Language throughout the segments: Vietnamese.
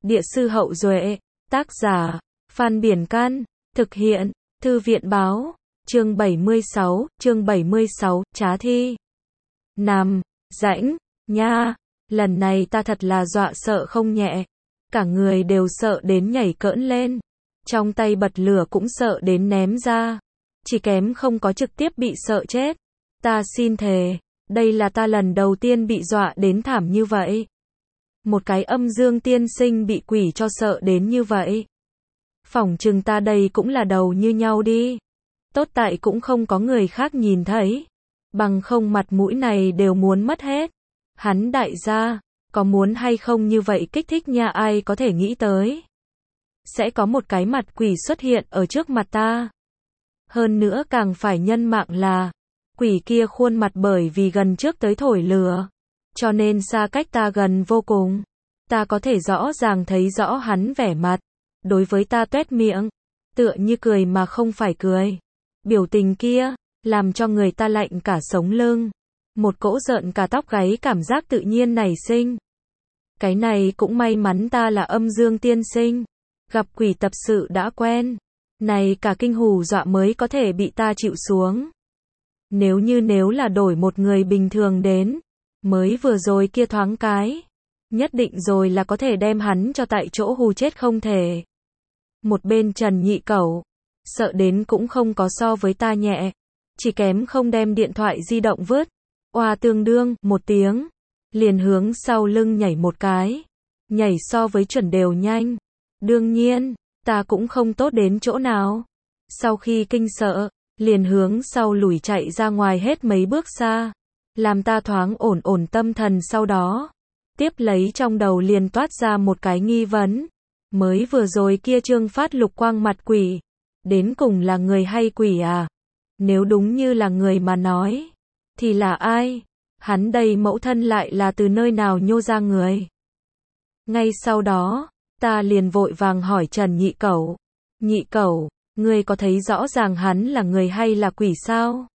Địa sư Hậu Duệ, tác giả, Phan Biển Can, thực hiện, Thư viện báo, chương 76, trá thi. Nằm, rãnh, nha, lần này ta thật là dọa sợ không nhẹ, cả người đều sợ đến nhảy cỡn lên, trong tay bật lửa cũng sợ đến ném ra, chỉ kém không có trực tiếp bị sợ chết. Ta xin thề, đây là ta lần đầu tiên bị dọa đến thảm như vậy. Một cái âm dương tiên sinh bị quỷ cho sợ đến như vậy. Phỏng chừng ta đây cũng là đầu như nhau đi. Tốt tại cũng không có người khác nhìn thấy. Bằng không mặt mũi này đều muốn mất hết. Hắn đại gia, có muốn hay không như vậy kích thích nha, ai có thể nghĩ tới. Sẽ có một cái mặt quỷ xuất hiện ở trước mặt ta. Hơn nữa càng phải nhân mạng là, quỷ kia khuôn mặt bởi vì gần trước tới thổi lửa, cho nên xa cách ta gần vô cùng. Ta có thể rõ ràng thấy rõ hắn vẻ mặt, đối với ta tuét miệng, tựa như cười mà không phải cười. Biểu tình kia, làm cho người ta lạnh cả sống lưng. Một cỗ rợn cả tóc gáy cảm giác tự nhiên nảy sinh. Cái này cũng may mắn ta là âm dương tiên sinh. Gặp quỷ tập sự đã quen. Này cả kinh hù dọa mới có thể bị ta chịu xuống. Nếu là đổi một người bình thường đến, mới vừa rồi kia thoáng cái, nhất định rồi là có thể đem hắn cho tại chỗ hù chết không thể. Một bên Trần Nhị Cẩu, sợ đến cũng không có so với ta nhẹ, chỉ kém không đem điện thoại di động vứt. Oa tương đương, một tiếng, liền hướng sau lưng nhảy một cái. Nhảy so với chuẩn đều nhanh. Đương nhiên, ta cũng không tốt đến chỗ nào. Sau khi kinh sợ, liền hướng sau lùi chạy ra ngoài hết mấy bước xa. Làm ta thoáng ổn tâm thần sau đó. Tiếp lấy trong đầu liền toát ra một cái nghi vấn. Mới vừa rồi kia Trương Phát lục quang mặt quỷ. Đến cùng là người hay quỷ à? Nếu đúng như là người mà nói, thì là ai? Hắn đây mẫu thân lại là từ nơi nào nhô ra người? Ngay sau đó, ta liền vội vàng hỏi Trần Nhị Cẩu. Nhị Cẩu, ngươi có thấy rõ ràng hắn là người hay là quỷ sao?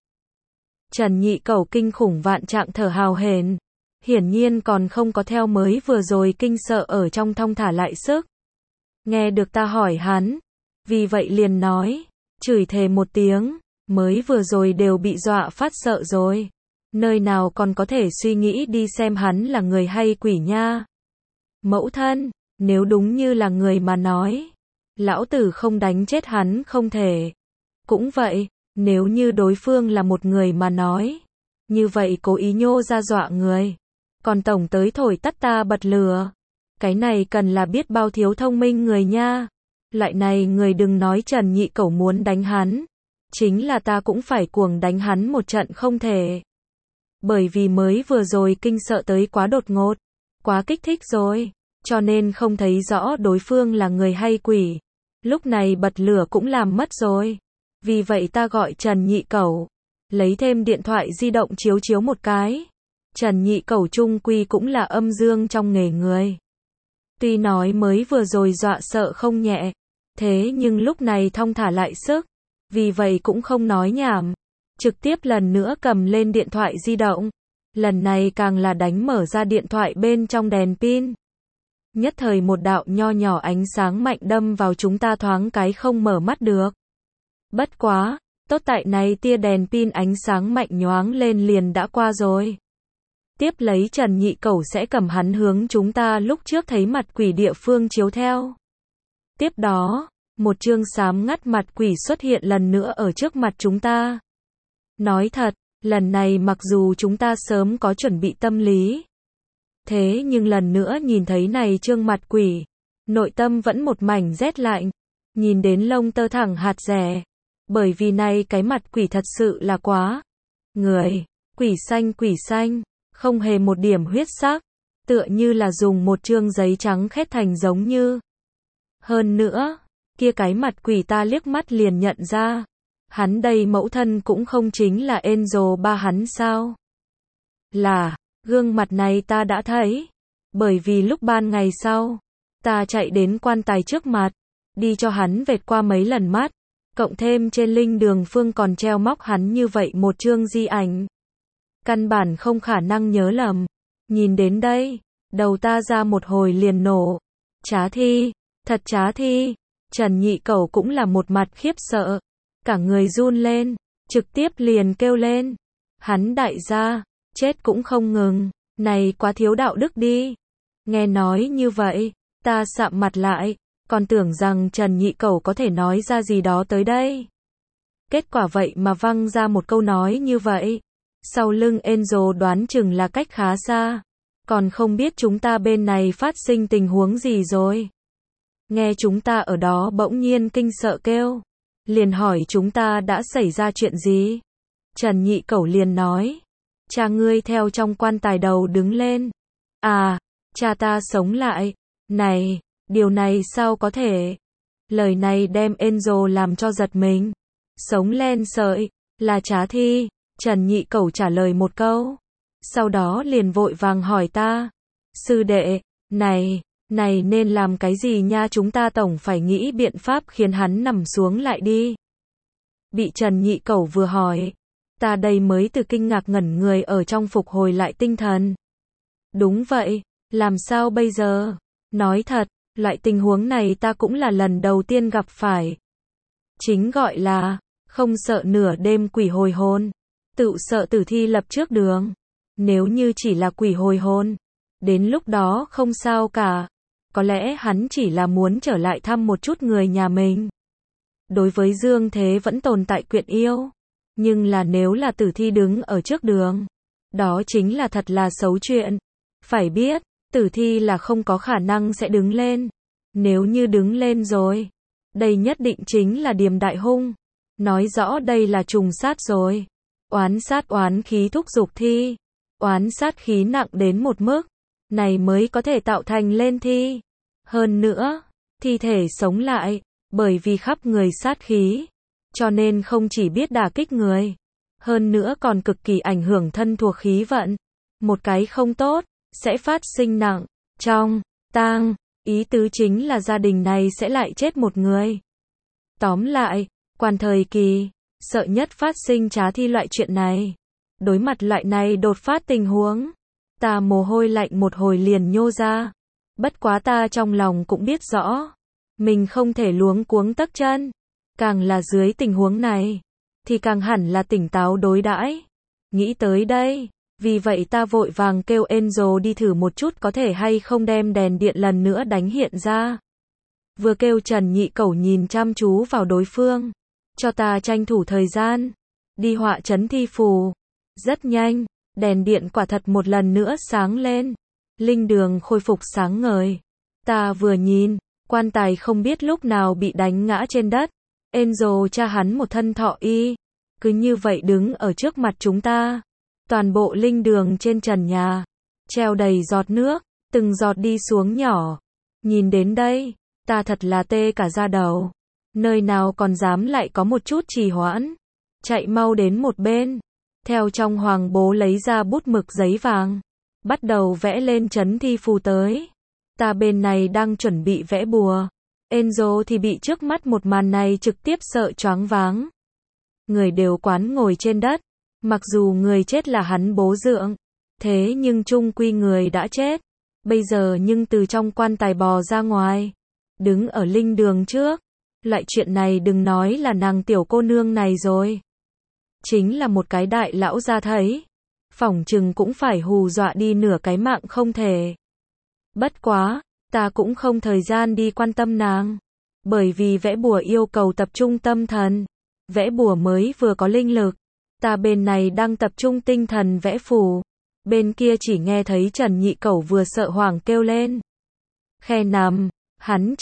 Trần Nhị Cẩu kinh khủng vạn trạng thở hào hển, hiển nhiên còn không có theo mới vừa rồi kinh sợ ở trong thong thả lại sức. Nghe được ta hỏi hắn, vì vậy liền nói, chửi thề một tiếng, mới vừa rồi đều bị dọa phát sợ rồi. Nơi nào còn có thể suy nghĩ đi xem hắn là người hay quỷ nha. Mẫu thân, nếu đúng như là người mà nói, lão tử không đánh chết hắn không thể. Cũng vậy, nếu như đối phương là một người mà nói, như vậy cố ý nhô ra dọa người, còn tổng tới thổi tắt ta bật lửa. Cái này cần là biết bao thiếu thông minh người nha. Loại này người đừng nói Trần Nhị Cẩu muốn đánh hắn, chính là ta cũng phải cuồng đánh hắn một trận không thể. Bởi vì mới vừa rồi kinh sợ tới quá đột ngột, quá kích thích rồi, cho nên không thấy rõ đối phương là người hay quỷ. Lúc này bật lửa cũng làm mất rồi. Vì vậy ta gọi Trần Nhị Cẩu, lấy thêm điện thoại di động chiếu một cái. Trần Nhị Cẩu chung quy cũng là âm dương trong nghề người. Tuy nói mới vừa rồi dọa sợ không nhẹ, thế nhưng lúc này thong thả lại sức, vì vậy cũng không nói nhảm, trực tiếp lần nữa cầm lên điện thoại di động. Lần này càng là đánh mở ra điện thoại bên trong đèn pin. Nhất thời một đạo nho nhỏ ánh sáng mạnh đâm vào chúng ta thoáng cái không mở mắt được. Bất quá, tốt tại này tia đèn pin ánh sáng mạnh nhoáng lên liền đã qua rồi. Tiếp lấy Trần Nhị Cẩu sẽ cầm hắn hướng chúng ta lúc trước thấy mặt quỷ địa phương chiếu theo. Tiếp đó, một chương xám ngắt mặt quỷ xuất hiện lần nữa ở trước mặt chúng ta. Nói thật, lần này mặc dù chúng ta sớm có chuẩn bị tâm lý, thế nhưng lần nữa nhìn thấy này chương mặt quỷ, nội tâm vẫn một mảnh rét lạnh, nhìn đến lông tơ thẳng hạt rẻ, bởi vì này cái mặt quỷ thật sự là quá người, quỷ xanh, không hề một điểm huyết sắc, tựa như là dùng một chương giấy trắng khét thành giống như. Hơn nữa, kia cái mặt quỷ ta liếc mắt liền nhận ra, hắn đây mẫu thân cũng không chính là Angel ba hắn sao? Là, gương mặt này ta đã thấy, bởi vì lúc ban ngày sau, ta chạy đến quan tài trước mặt, đi cho hắn vệt qua mấy lần mắt, cộng thêm trên linh đường phương còn treo móc hắn như vậy một chương di ảnh. Căn bản không khả năng nhớ lầm. Nhìn đến đây, đầu ta ra một hồi liền nổ. Trá thi, thật trá thi. Trần Nhị Cẩu cũng là một mặt khiếp sợ, cả người run lên, trực tiếp liền kêu lên. Hắn đại gia, chết cũng không ngừng, này quá thiếu đạo đức đi. Nghe nói như vậy, ta sạm mặt lại, còn tưởng rằng Trần Nhị Cẩu có thể nói ra gì đó tới đây. Kết quả vậy mà văng ra một câu nói như vậy. Sau lưng Angel đoán chừng là cách khá xa, còn không biết chúng ta bên này phát sinh tình huống gì rồi. Nghe chúng ta ở đó bỗng nhiên kinh sợ kêu, liền hỏi chúng ta đã xảy ra chuyện gì. Trần Nhị Cẩu liền nói, cha ngươi theo trong quan tài đầu đứng lên. À, cha ta sống lại. Này, điều này sao có thể? Lời này đem Angel làm cho giật mình. Sống lên sợi, là trá thi. Trần Nhị Cẩu trả lời một câu. Sau đó liền vội vàng hỏi ta. Sư đệ, này nên làm cái gì nha, chúng ta tổng phải nghĩ biện pháp khiến hắn nằm xuống lại đi. Bị Trần Nhị Cẩu vừa hỏi, ta đây mới từ kinh ngạc ngẩn người ở trong phục hồi lại tinh thần. Đúng vậy, làm sao bây giờ? Nói thật, loại tình huống này ta cũng là lần đầu tiên gặp phải. Chính gọi là, không sợ nửa đêm quỷ hồi hồn, tự sợ tử thi lập trước đường. Nếu như chỉ là quỷ hồi hồn, đến lúc đó không sao cả. Có lẽ hắn chỉ là muốn trở lại thăm một chút người nhà mình. Đối với Dương Thế vẫn tồn tại quyện yêu. Nhưng là nếu là tử thi đứng ở trước đường, đó chính là thật là xấu chuyện. Phải biết, tử thi là không có khả năng sẽ đứng lên. Nếu như đứng lên rồi, đây nhất định chính là điềm đại hung. Nói rõ đây là trùng sát rồi. Oán sát oán khí thúc giục thi. Oán sát khí nặng đến một mức này mới có thể tạo thành lên thi. Hơn nữa, thi thể sống lại, bởi vì khắp người sát khí, cho nên không chỉ biết đả kích người, hơn nữa còn cực kỳ ảnh hưởng thân thuộc khí vận. Một cái không tốt, sẽ phát sinh nặng, trong, tang, ý tứ chính là gia đình này sẽ lại chết một người. Tóm lại, quan thời kỳ, sợ nhất phát sinh trá thi loại chuyện này. Đối mặt loại này đột phát tình huống, ta mồ hôi lạnh một hồi liền nhô ra. Bất quá ta trong lòng cũng biết rõ, mình không thể luống cuống tấc chân. Càng là dưới tình huống này, thì càng hẳn là tỉnh táo đối đãi. Nghĩ tới đây, vì vậy ta vội vàng kêu Angel đi thử một chút có thể hay không đem đèn điện lần nữa đánh hiện ra. Vừa kêu Trần Nhị Cẩu nhìn chăm chú vào đối phương, cho ta tranh thủ thời gian, đi họa chấn thi phù. Rất nhanh, đèn điện quả thật một lần nữa sáng lên. Linh đường khôi phục sáng ngời. Ta vừa nhìn, quan tài không biết lúc nào bị đánh ngã trên đất. Angel cha hắn một thân thọ y, cứ như vậy đứng ở trước mặt chúng ta. Toàn bộ linh đường trên trần nhà, treo đầy giọt nước, từng giọt đi xuống nhỏ. Nhìn đến đây, ta thật là tê cả da đầu. Nơi nào còn dám lại có một chút trì hoãn. Chạy mau đến một bên. Theo trong hoàng bố lấy ra bút mực giấy vàng. Bắt đầu vẽ lên chấn thi phù tới. Ta bên này đang chuẩn bị vẽ bùa. Angel thì bị trước mắt một màn này trực tiếp sợ choáng váng. Người đều quán ngồi trên đất. Mặc dù người chết là hắn bố dưỡng, thế nhưng chung quy người đã chết. Bây giờ nhưng từ trong quan tài bò ra ngoài, đứng ở linh đường trước. Loại chuyện này đừng nói là nàng tiểu cô nương này rồi. Chính là một cái đại lão ra thấy, phỏng chừng cũng phải hù dọa đi nửa cái mạng không thể. Bất quá, ta cũng không thời gian đi quan tâm nàng. Bởi vì vẽ bùa yêu cầu tập trung tâm thần. Vẽ bùa mới vừa có linh lực. Ta bên này đang tập trung tinh thần vẽ phù. Bên kia chỉ nghe thấy Trần Nhị Cẩu vừa sợ hoảng kêu lên. Khe nằm, hắn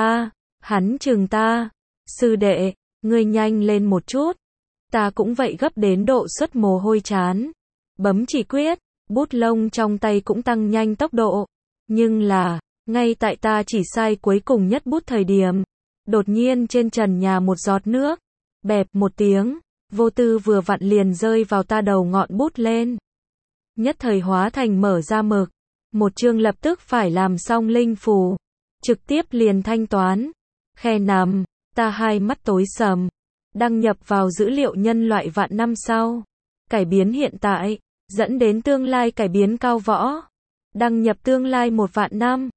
chừng ta. Sư đệ, ngươi nhanh lên một chút. Ta cũng vậy gấp đến độ xuất mồ hôi chán. Bấm chỉ quyết, bút lông trong tay cũng tăng nhanh tốc độ. Nhưng là, ngay tại ta chỉ sai cuối cùng nhất bút thời điểm, đột nhiên trên trần nhà một giọt nước, bẹp một tiếng, vô tư vừa vặn liền rơi vào ta đầu ngọn bút lên. Nhất thời hóa thành mở ra mực, một chương lập tức phải làm xong linh phù, trực tiếp liền thanh toán. Khe nằm, ta hai mắt tối sầm, đăng nhập vào dữ liệu nhân loại vạn năm sau, cải biến hiện tại, dẫn đến tương lai cải biến cao võ, đăng nhập tương lai 1 vạn năm.